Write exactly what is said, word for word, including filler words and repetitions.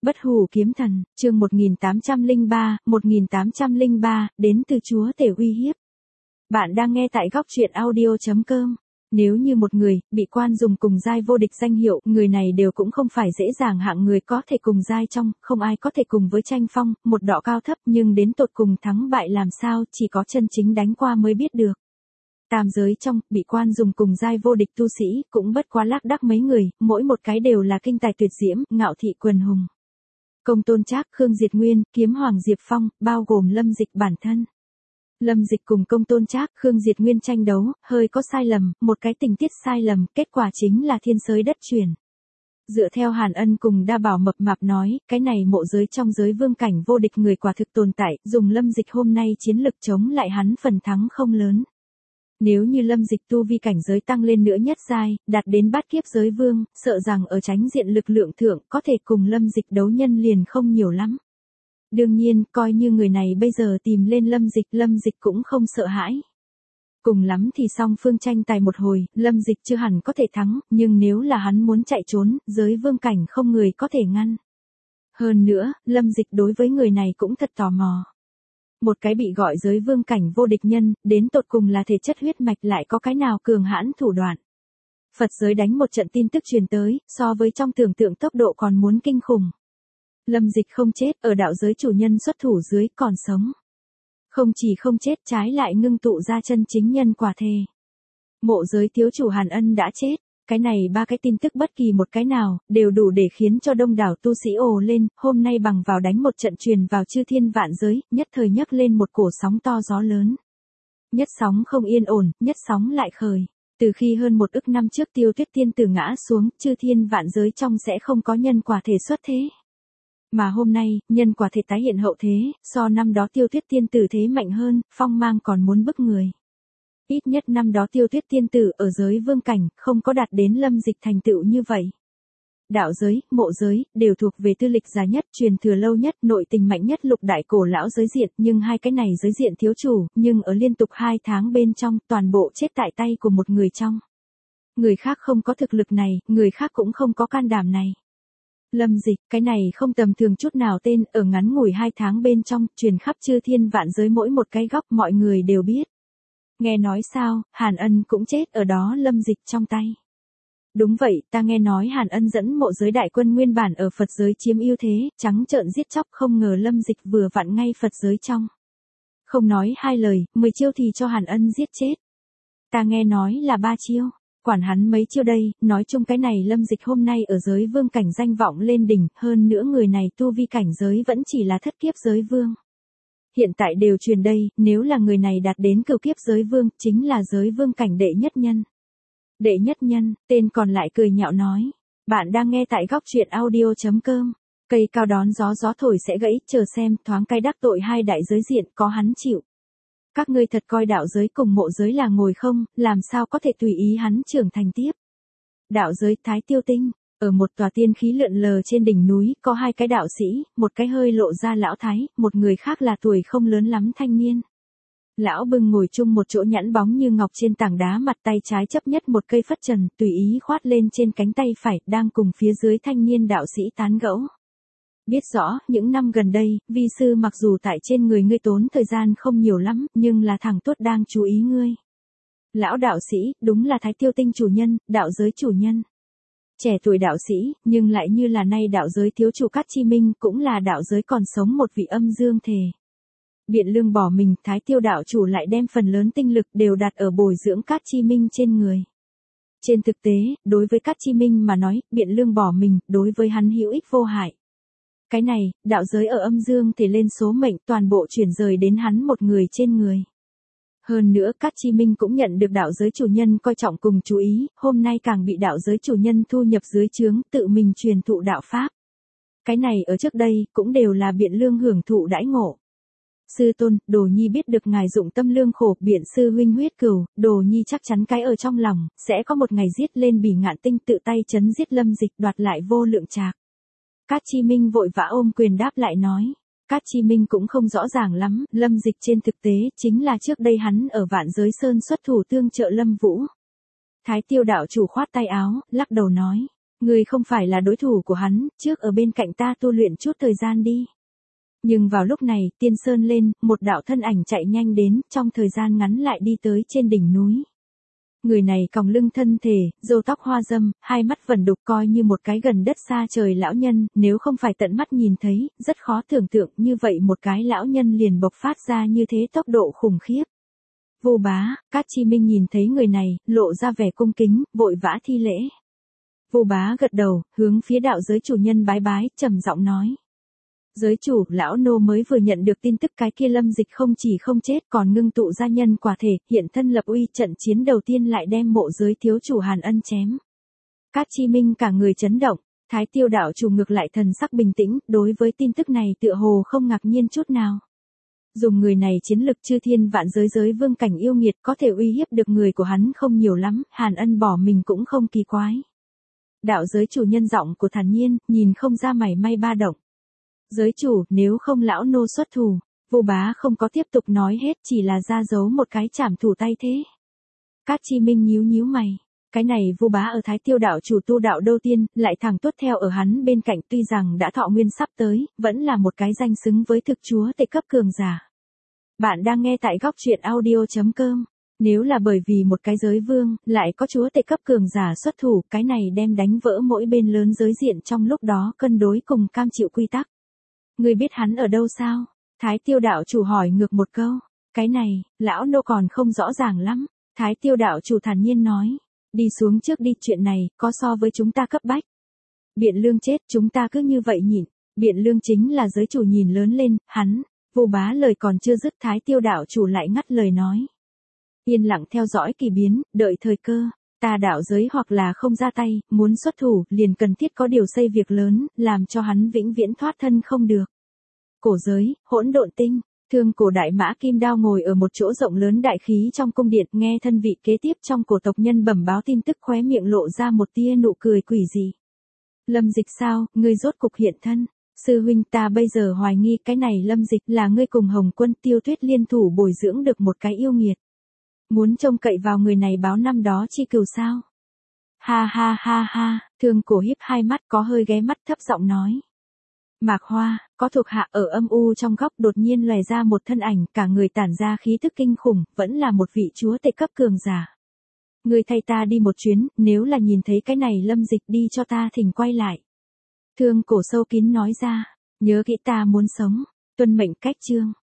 Bất hủ kiếm thần, chương một nghìn tám trăm lẻ ba, một nghìn tám trăm lẻ ba, đến từ chúa tể uy hiếp. Bạn đang nghe tại góc truyện audio chấm com. Nếu như một người, bị quan dùng cùng giai vô địch danh hiệu, người này đều cũng không phải dễ dàng hạng người có thể cùng giai trong, không ai có thể cùng với tranh phong, một đọ cao thấp nhưng đến tột cùng thắng bại làm sao, chỉ có chân chính đánh qua mới biết được. Tam giới trong, bị quan dùng cùng giai vô địch tu sĩ, cũng bất quá lác đác mấy người, mỗi một cái đều là kinh tài tuyệt diễm, ngạo thị quần hùng. Công Tôn Trác, Khương Diệt Nguyên, Kiếm Hoàng Diệp Phong, bao gồm Lâm Dịch bản thân. Lâm Dịch cùng Công Tôn Trác, Khương Diệt Nguyên tranh đấu, hơi có sai lầm, một cái tình tiết sai lầm, kết quả chính là thiên xới đất chuyển. Dựa theo Hàn Ân cùng Đa Bảo mập mạp nói, cái này mộ giới trong giới vương cảnh vô địch người quả thực tồn tại, dùng Lâm Dịch hôm nay chiến lực chống lại hắn phần thắng không lớn. Nếu như Lâm Dịch tu vi cảnh giới tăng lên nữa nhất giai, đạt đến bát kiếp giới vương, sợ rằng ở tránh diện lực lượng thượng có thể cùng Lâm Dịch đấu nhân liền không nhiều lắm. Đương nhiên, coi như người này bây giờ tìm lên Lâm Dịch, Lâm Dịch cũng không sợ hãi. Cùng lắm thì song phương tranh tài một hồi, Lâm Dịch chưa hẳn có thể thắng, nhưng nếu là hắn muốn chạy trốn, giới vương cảnh không người có thể ngăn. Hơn nữa, Lâm Dịch đối với người này cũng thật tò mò. Một cái bị gọi giới vương cảnh vô địch nhân, đến tột cùng là thể chất huyết mạch lại có cái nào cường hãn thủ đoạn. Phật giới đánh một trận tin tức truyền tới, so với trong tưởng tượng tốc độ còn muốn kinh khủng. Lâm Dịch không chết, ở đạo giới chủ nhân xuất thủ dưới còn sống. Không chỉ không chết, trái lại ngưng tụ ra chân chính nhân quả thề. Mộ giới thiếu chủ Hàn Ân đã chết. Cái này ba cái tin tức bất kỳ một cái nào, đều đủ để khiến cho đông đảo tu sĩ ồ lên, hôm nay bằng vào đánh một trận truyền vào chư thiên vạn giới, nhất thời nhấc lên một cổ sóng to gió lớn. Nhất sóng không yên ổn, nhất sóng lại khởi. Từ khi hơn một ức năm trước Tiêu Tuyết Tiên tử ngã xuống, chư thiên vạn giới trong sẽ không có nhân quả thể xuất thế. Mà hôm nay, nhân quả thể tái hiện hậu thế, so năm đó Tiêu Tuyết Tiên tử thế mạnh hơn, phong mang còn muốn bức người. Ít nhất năm đó Tiêu Tuyết Tiên tử ở giới vương cảnh, không có đạt đến Lâm Dịch thành tựu như vậy. Đạo giới, mộ giới, đều thuộc về tư lịch già nhất, truyền thừa lâu nhất, nội tình mạnh nhất lục đại cổ lão giới diện, nhưng hai cái này giới diện thiếu chủ, nhưng ở liên tục hai tháng bên trong, toàn bộ chết tại tay của một người trong. Người khác không có thực lực này, người khác cũng không có can đảm này. Lâm Dịch, cái này không tầm thường chút nào tên, ở ngắn ngủi hai tháng bên trong, truyền khắp chư thiên vạn giới mỗi một cái góc mọi người đều biết. Nghe nói sao, Hàn Ân cũng chết ở đó Lâm Dịch trong tay. Đúng vậy, ta nghe nói Hàn Ân dẫn mộ giới đại quân nguyên bản ở Phật giới chiếm ưu thế, trắng trợn giết chóc, không ngờ Lâm Dịch vừa vặn ngay Phật giới trong. Không nói hai lời, mười chiêu thì cho Hàn Ân giết chết. Ta nghe nói là ba chiêu, quản hắn mấy chiêu đây, nói chung cái này Lâm Dịch hôm nay ở giới vương cảnh danh vọng lên đỉnh, hơn nữa người này tu vi cảnh giới vẫn chỉ là thất kiếp giới vương. Hiện tại đều truyền đây, nếu là người này đạt đến cửu kiếp giới vương, chính là giới vương cảnh đệ nhất nhân. Đệ nhất nhân, tên còn lại cười nhạo nói. Bạn đang nghe tại góc truyện audio chấm com. Cây cao đón gió gió thổi sẽ gãy, chờ xem, thoáng cay đắc tội hai đại giới diện, có hắn chịu. Các ngươi thật coi đạo giới cùng mộ giới là ngồi không, làm sao có thể tùy ý hắn trưởng thành tiếp. Đạo giới Thái Tiêu Tinh. Ở một tòa tiên khí lượn lờ trên đỉnh núi, có hai cái đạo sĩ, một cái hơi lộ ra lão thái, một người khác là tuổi không lớn lắm thanh niên. Lão bưng ngồi chung một chỗ nhẵn bóng như ngọc trên tảng đá, mặt tay trái chấp nhất một cây phất trần, tùy ý khoát lên trên cánh tay phải, đang cùng phía dưới thanh niên đạo sĩ tán gẫu. Biết rõ, những năm gần đây, vi sư mặc dù tại trên người ngươi tốn thời gian không nhiều lắm, nhưng là thằng tốt đang chú ý ngươi. Lão đạo sĩ, đúng là Thái Tiêu Tinh chủ nhân, đạo giới chủ nhân. Trẻ tuổi đạo sĩ, nhưng lại như là nay đạo giới thiếu chủ Cát Chi Minh, cũng là đạo giới còn sống một vị âm dương thể. Biện Lương bỏ mình, Thái Tiêu đạo chủ lại đem phần lớn tinh lực đều đặt ở bồi dưỡng Cát Chi Minh trên người. Trên thực tế, đối với Cát Chi Minh mà nói, Biện Lương bỏ mình, đối với hắn hữu ích vô hại. Cái này, đạo giới ở âm dương thể lên số mệnh, toàn bộ chuyển rời đến hắn một người trên người. Hơn nữa Cát Chi Minh cũng nhận được đạo giới chủ nhân coi trọng cùng chú ý, hôm nay càng bị đạo giới chủ nhân thu nhập dưới trướng, tự mình truyền thụ đạo pháp. Cái này ở trước đây, cũng đều là Biện Lương hưởng thụ đãi ngộ. Sư tôn, Đồ Nhi biết được ngài dụng tâm lương khổ, Biện sư huynh huyết cừu, Đồ Nhi chắc chắn cái ở trong lòng, sẽ có một ngày giết lên Bỉ Ngạn Tinh, tự tay chấn giết Lâm Dịch, đoạt lại vô lượng trạc. Cát Chi Minh vội vã ôm quyền đáp lại nói. Cát Chi Minh cũng không rõ ràng lắm, Lâm Dịch trên thực tế, chính là trước đây hắn ở Vạn Giới Sơn xuất thủ tương trợ Lâm Vũ. Thái Tiêu đạo chủ khoát tay áo, lắc đầu nói. Ngươi không phải là đối thủ của hắn, trước ở bên cạnh ta tu luyện chút thời gian đi. Nhưng vào lúc này, tiên sơn lên, một đạo thân ảnh chạy nhanh đến, trong thời gian ngắn lại đi tới trên đỉnh núi. Người này còng lưng thân thể, râu tóc hoa râm, hai mắt vẩn đục coi như một cái gần đất xa trời lão nhân, nếu không phải tận mắt nhìn thấy, rất khó tưởng tượng như vậy một cái lão nhân liền bộc phát ra như thế tốc độ khủng khiếp. Vô Bá, Cát Chi Minh nhìn thấy người này, lộ ra vẻ cung kính, vội vã thi lễ. Vô Bá gật đầu, hướng phía đạo giới chủ nhân bái bái, trầm giọng nói. Giới chủ, lão nô mới vừa nhận được tin tức cái kia Lâm Dịch không chỉ không chết còn ngưng tụ ra nhân quả thể, hiện thân lập uy, trận chiến đầu tiên lại đem mộ giới thiếu chủ Hàn Ân chém. Cát Chi Minh cả người chấn động, Thái Tiêu đạo chủ ngược lại thần sắc bình tĩnh, đối với tin tức này tựa hồ không ngạc nhiên chút nào. Dùng người này chiến lực chư thiên vạn giới giới vương cảnh yêu nghiệt có thể uy hiếp được người của hắn không nhiều lắm, Hàn Ân bỏ mình cũng không kỳ quái. Đạo giới chủ nhân giọng của thản nhiên, nhìn không ra mảy may ba động. Giới chủ, nếu không lão nô xuất thủ, Vô Bá không có tiếp tục nói hết, chỉ là ra dấu một cái chảm thủ tay thế. Cát Chi Minh nhíu nhíu mày, cái này Vô Bá ở Thái Tiêu đạo chủ tu đạo đô tiên, lại thẳng tuốt theo ở hắn bên cạnh, tuy rằng đã thọ nguyên sắp tới, vẫn là một cái danh xứng với thực chúa tể cấp cường giả. Bạn đang nghe tại góc truyện audio chấm com. Nếu là bởi vì một cái giới vương, lại có chúa tể cấp cường giả xuất thủ, cái này đem đánh vỡ mỗi bên lớn giới diện trong lúc đó cân đối cùng cam chịu quy tắc. Ngươi biết hắn ở đâu sao? Thái Tiêu đạo chủ hỏi ngược một câu. Cái này, lão nô còn không rõ ràng lắm. Thái Tiêu đạo chủ thản nhiên nói. Đi xuống trước đi, chuyện này, có so với chúng ta cấp bách. Biện Lương chết, chúng ta cứ như vậy nhịn. Biện Lương chính là giới chủ nhìn lớn lên, hắn. Vô Bá lời còn chưa dứt, Thái Tiêu đạo chủ lại ngắt lời nói. Yên lặng theo dõi kỳ biến, đợi thời cơ. Ta đạo giới hoặc là không ra tay, muốn xuất thủ, liền cần thiết có điều xây việc lớn, làm cho hắn vĩnh viễn thoát thân không được. Cổ giới, hỗn độn tinh, thương cổ đại mã kim đao ngồi ở một chỗ rộng lớn đại khí trong cung điện, nghe thân vị kế tiếp trong cổ tộc nhân bẩm báo tin tức, khóe miệng lộ ra một tia nụ cười quỷ dị. Lâm Dịch sao, ngươi rốt cục hiện thân. Sư huynh, ta bây giờ hoài nghi cái này Lâm Dịch là ngươi cùng Hồng Quân Tiêu Tuyết liên thủ bồi dưỡng được một cái yêu nghiệt. Muốn trông cậy vào người này báo năm đó chi cừu sao? Ha ha ha ha, thương cổ híp hai mắt, có hơi ghé mắt, thấp giọng nói. Mạc Hoa, có thuộc hạ ở âm u trong góc đột nhiên lòe ra một thân ảnh, cả người tản ra khí tức kinh khủng, vẫn là một vị chúa tể cấp cường giả. Người thay ta đi một chuyến, nếu là nhìn thấy cái này Lâm Dịch đi cho ta thỉnh quay lại. Thương cổ sâu kín nói ra, nhớ kỹ ta muốn sống, tuân mệnh cách chương.